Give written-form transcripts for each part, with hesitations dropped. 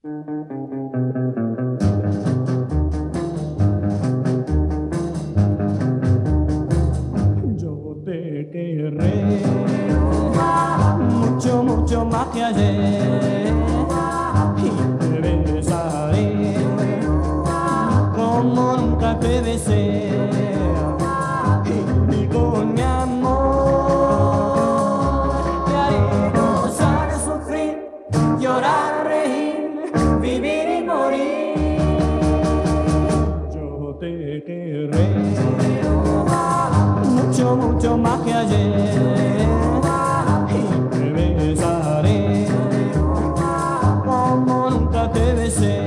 Yo te querré mucho, mucho más que ayer y te besaré como nunca te besé y con mi amor te haré gozar, sufrir, llorar, reír, vivir y morir. Yo te querré mucho, mucho más que ayer y te besaré como nunca te besé.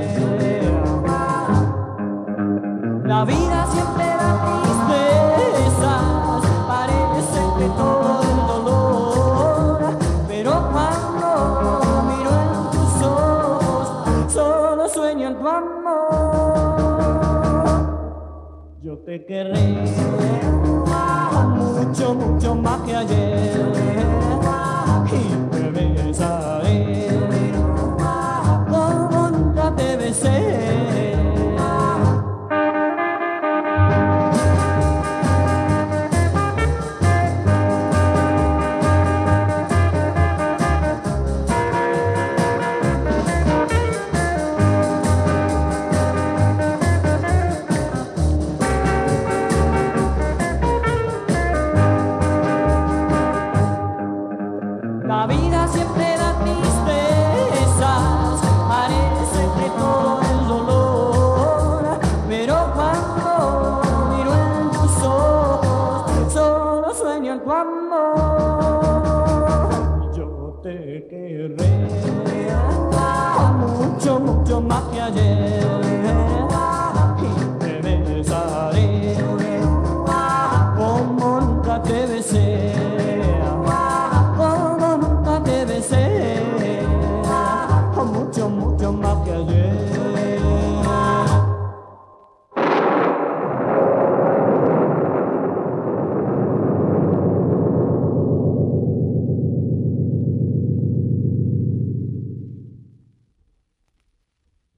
La vida siempre da tristezas, parece que todo el dolor, pero cuando miro en tus ojos, solo sueño en tu amor. Yo te querré mucho, mucho más que ayer y te besaré como nunca te besé. La vida siempre da tristezas, parece que todo el dolor, pero cuando miro en tus ojos, solo sueño en tu amor. Yo te querré mucho, mucho más que ayer